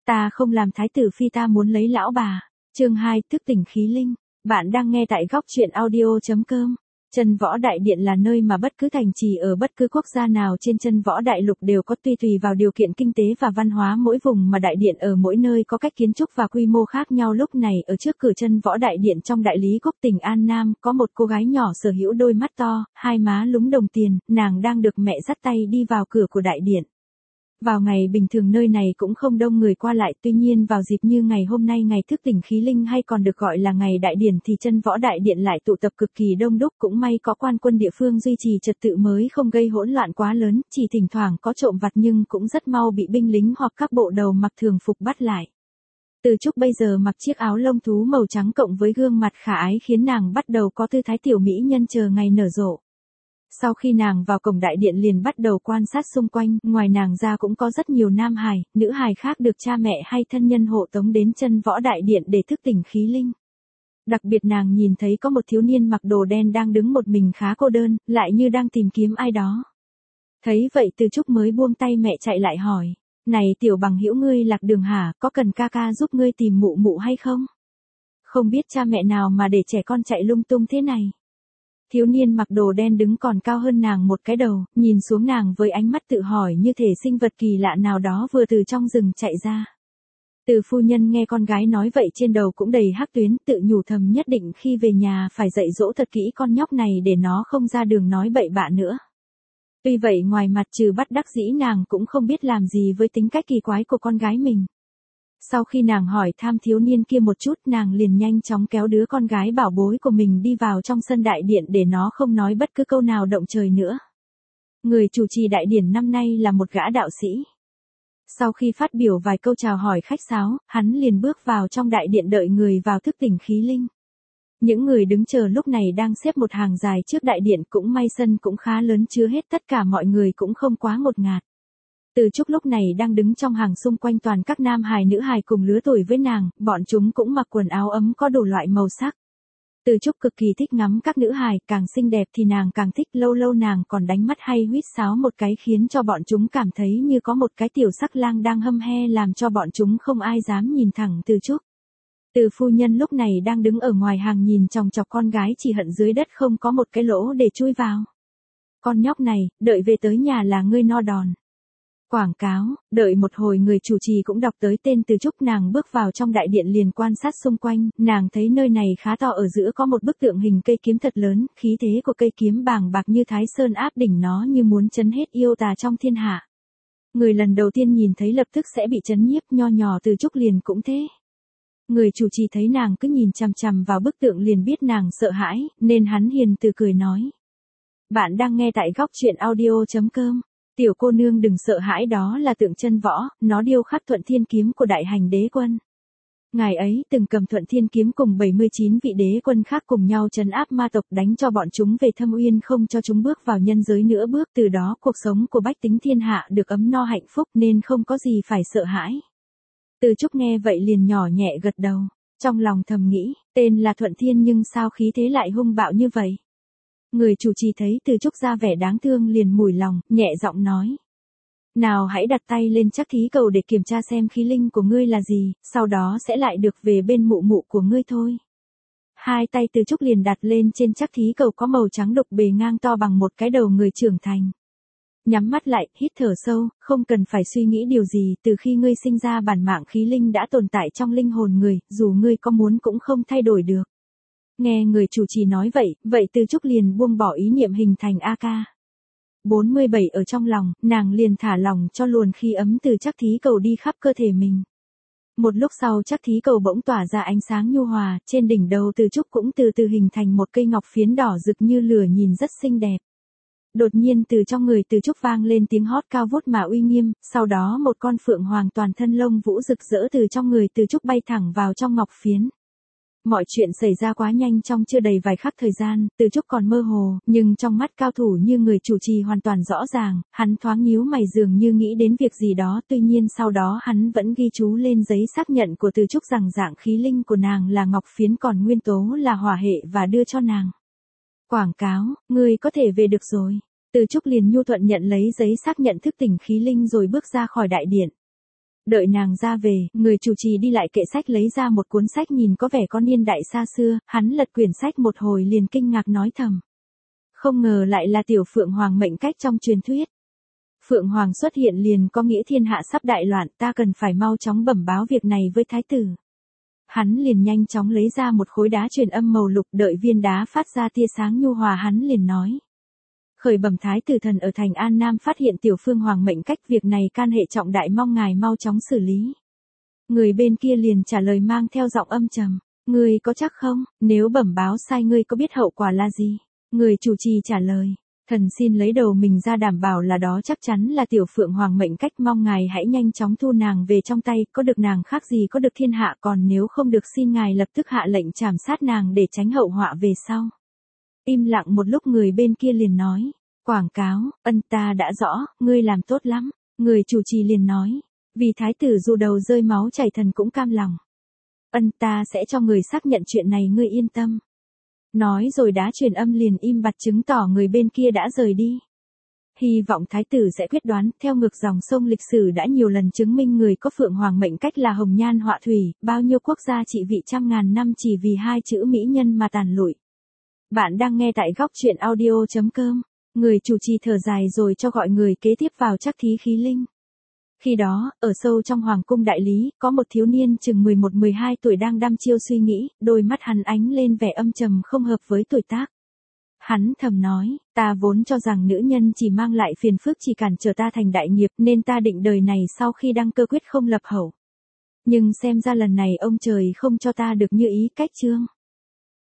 Ta không làm thái tử phi, ta muốn lấy lão bà. Chương 2, thức tỉnh khí linh. Bạn đang nghe tại góc truyện audio.com. Chân Võ Đại Điện là nơi mà bất cứ thành trì ở bất cứ quốc gia nào trên chân võ đại lục đều có, tùy vào điều kiện kinh tế và văn hóa mỗi vùng mà đại điện ở mỗi nơi có cách kiến trúc và quy mô khác nhau. Lúc này ở trước cửa chân võ đại điện trong đại lý quốc tỉnh An Nam, có một cô gái nhỏ sở hữu đôi mắt to, hai má lúng đồng tiền, nàng đang được mẹ dắt tay đi vào cửa của đại điện. Vào ngày bình thường nơi này cũng không đông người qua lại, tuy nhiên vào dịp như ngày hôm nay, ngày thức tỉnh khí linh hay còn được gọi là ngày đại điển, thì chân võ đại điện lại tụ tập cực kỳ đông đúc. Cũng may có quan quân địa phương duy trì trật tự mới không gây hỗn loạn quá lớn, chỉ thỉnh thoảng có trộm vặt nhưng cũng rất mau bị binh lính hoặc các bộ đầu mặc thường phục bắt lại. Từ Trúc bây giờ mặc chiếc áo lông thú màu trắng cộng với gương mặt khả ái khiến nàng bắt đầu có tư thái tiểu mỹ nhân chờ ngày nở rộ. Sau khi nàng vào cổng đại điện liền bắt đầu quan sát xung quanh, ngoài nàng ra cũng có rất nhiều nam hài, nữ hài khác được cha mẹ hay thân nhân hộ tống đến chân võ đại điện để thức tỉnh khí linh. Đặc biệt nàng nhìn thấy có một thiếu niên mặc đồ đen đang đứng một mình khá cô đơn, lại như đang tìm kiếm ai đó. Thấy vậy Từ Trúc mới buông tay mẹ chạy lại hỏi, này tiểu bằng hữu, ngươi lạc đường hả, có cần ca ca giúp ngươi tìm mụ mụ hay không? Không biết cha mẹ nào mà để trẻ con chạy lung tung thế này. Thiếu niên mặc đồ đen đứng còn cao hơn nàng một cái đầu, nhìn xuống nàng với ánh mắt tự hỏi như thể sinh vật kỳ lạ nào đó vừa từ trong rừng chạy ra. Từ phu nhân nghe con gái nói vậy trên đầu cũng đầy hắc tuyến, tự nhủ thầm nhất định khi về nhà phải dạy dỗ thật kỹ con nhóc này để nó không ra đường nói bậy bạ nữa. Tuy vậy ngoài mặt trừ bắt đắc dĩ nàng cũng không biết làm gì với tính cách kỳ quái của con gái mình. Sau khi nàng hỏi thăm thiếu niên kia một chút, nàng liền nhanh chóng kéo đứa con gái bảo bối của mình đi vào trong sân đại điện để nó không nói bất cứ câu nào động trời nữa. Người chủ trì đại điển năm nay là một gã đạo sĩ. Sau khi phát biểu vài câu chào hỏi khách sáo, hắn liền bước vào trong đại điện đợi người vào thức tỉnh khí linh. Những người đứng chờ lúc này đang xếp một hàng dài trước đại điện, cũng may sân cũng khá lớn chứa hết tất cả mọi người cũng không quá ngột ngạt. Từ Trúc lúc này đang đứng trong hàng, xung quanh toàn các nam hài nữ hài cùng lứa tuổi với nàng, bọn chúng cũng mặc quần áo ấm có đủ loại màu sắc. Từ Trúc cực kỳ thích ngắm các nữ hài, càng xinh đẹp thì nàng càng thích, lâu lâu nàng còn đánh mắt hay huýt sáo một cái khiến cho bọn chúng cảm thấy như có một cái tiểu sắc lang đang hâm he làm cho bọn chúng không ai dám nhìn thẳng Từ Trúc. Từ phu nhân lúc này đang đứng ở ngoài hàng nhìn chòng chọc con gái chỉ hận dưới đất không có một cái lỗ để chui vào. Con nhóc này, đợi về tới nhà là ngươi no đòn. Quảng cáo, đợi một hồi người chủ trì cũng đọc tới tên Từ Trúc, nàng bước vào trong đại điện liền quan sát xung quanh, nàng thấy nơi này khá to, ở giữa có một bức tượng hình cây kiếm thật lớn, khí thế của cây kiếm bàng bạc như Thái Sơn áp đỉnh, nó như muốn chấn hết yêu tà trong thiên hạ. Người lần đầu tiên nhìn thấy lập tức sẽ bị chấn nhiếp, nho nhỏ Từ Trúc liền cũng thế. Người chủ trì thấy nàng cứ nhìn chằm chằm vào bức tượng liền biết nàng sợ hãi, nên hắn hiền từ cười nói. Bạn đang nghe tại góc truyện audio.com. Tiểu cô nương đừng sợ hãi, đó là tượng chân võ, nó điêu khắc Thuận Thiên kiếm của Đại Hành Đế Quân. Ngài ấy từng cầm Thuận Thiên kiếm cùng 79 vị đế quân khác cùng nhau trấn áp ma tộc, đánh cho bọn chúng về thâm uyên, không cho chúng bước vào nhân giới nữa, bước từ đó cuộc sống của bách tính thiên hạ được ấm no hạnh phúc nên không có gì phải sợ hãi. Từ Trúc nghe vậy liền nhỏ nhẹ gật đầu, trong lòng thầm nghĩ, tên là Thuận Thiên nhưng sao khí thế lại hung bạo như vậy. Người chủ trì thấy Từ Trúc ra vẻ đáng thương liền mủi lòng, nhẹ giọng nói. Nào hãy đặt tay lên trắc thí cầu để kiểm tra xem khí linh của ngươi là gì, sau đó sẽ lại được về bên mụ mụ của ngươi thôi. Hai tay Từ Trúc liền đặt lên trên trắc thí cầu có màu trắng đục bề ngang to bằng một cái đầu người trưởng thành. Nhắm mắt lại, hít thở sâu, không cần phải suy nghĩ điều gì, từ khi ngươi sinh ra bản mạng khí linh đã tồn tại trong linh hồn người, dù ngươi có muốn cũng không thay đổi được. Nghe người chủ trì nói vậy Từ Trúc liền buông bỏ ý niệm hình thành AK-47 ở trong lòng, nàng liền thả lòng cho luồn khí ấm từ trắc thí cầu đi khắp cơ thể mình. Một lúc sau trắc thí cầu bỗng tỏa ra ánh sáng nhu hòa, trên đỉnh đầu Từ Trúc cũng từ từ hình thành một cây ngọc phiến đỏ rực như lửa nhìn rất xinh đẹp. Đột nhiên từ trong người Từ Trúc vang lên tiếng hót cao vút mà uy nghiêm, sau đó một con phượng hoàng toàn thân lông vũ rực rỡ từ trong người Từ Trúc bay thẳng vào trong ngọc phiến. Mọi chuyện xảy ra quá nhanh, trong chưa đầy vài khắc thời gian, Từ Trúc còn mơ hồ, nhưng trong mắt cao thủ như người chủ trì hoàn toàn rõ ràng, hắn thoáng nhíu mày dường như nghĩ đến việc gì đó, tuy nhiên sau đó hắn vẫn ghi chú lên giấy xác nhận của Từ Trúc rằng dạng khí linh của nàng là ngọc phiến còn nguyên tố là hỏa hệ và đưa cho nàng. Quảng cáo, ngươi có thể về được rồi. Từ Trúc liền nhu thuận nhận lấy giấy xác nhận thức tỉnh khí linh rồi bước ra khỏi đại điện. Đợi nàng ra về, người chủ trì đi lại kệ sách lấy ra một cuốn sách nhìn có vẻ có niên đại xa xưa, hắn lật quyển sách một hồi liền kinh ngạc nói thầm. Không ngờ lại là tiểu Phượng Hoàng mệnh cách trong truyền thuyết. Phượng Hoàng xuất hiện liền có nghĩa thiên hạ sắp đại loạn, ta cần phải mau chóng bẩm báo việc này với thái tử. Hắn liền nhanh chóng lấy ra một khối đá truyền âm màu lục, đợi viên đá phát ra tia sáng nhu hòa hắn liền nói. Khởi bẩm thái tử, thần ở thành An Nam phát hiện tiểu Phương Hoàng mệnh cách, việc này can hệ trọng đại, mong ngài mau chóng xử lý. Người bên kia liền trả lời mang theo giọng âm trầm. Ngươi có chắc không, nếu bẩm báo sai ngươi có biết hậu quả là gì? Người chủ trì trả lời. Thần xin lấy đầu mình ra đảm bảo là đó chắc chắn là tiểu Phượng Hoàng mệnh cách, mong ngài hãy nhanh chóng thu nàng về trong tay, có được nàng khác gì có được thiên hạ, còn nếu không được xin ngài lập tức hạ lệnh trảm sát nàng để tránh hậu họa về sau. Im lặng một lúc người bên kia liền nói. Quảng cáo, ân ta đã rõ, ngươi làm tốt lắm. Người chủ trì liền nói. Vì thái tử dù đầu rơi máu chảy thần cũng cam lòng. Ân ta sẽ cho người xác nhận chuyện này, ngươi yên tâm. Nói rồi đá truyền âm liền im bặt, chứng tỏ người bên kia đã rời đi. Hy vọng thái tử sẽ quyết đoán, theo ngược dòng sông lịch sử đã nhiều lần chứng minh người có Phượng Hoàng mệnh cách là hồng nhan họa thủy, bao nhiêu quốc gia trị vị trăm ngàn năm chỉ vì hai chữ mỹ nhân mà tàn lụi. Bạn đang nghe tại góc truyện audio.com. Người chủ trì thở dài rồi cho gọi người kế tiếp vào chắc thí khí linh. Khi đó, ở sâu trong hoàng cung đại lý, có một thiếu niên chừng 11-12 tuổi đang đăm chiêu suy nghĩ, đôi mắt hắn ánh lên vẻ âm trầm không hợp với tuổi tác. Hắn thầm nói, ta vốn cho rằng nữ nhân chỉ mang lại phiền phức, chỉ cản trở ta thành đại nghiệp, nên ta định đời này sau khi đăng cơ quyết không lập hậu. Nhưng xem ra lần này ông trời không cho ta được như ý, cách chương.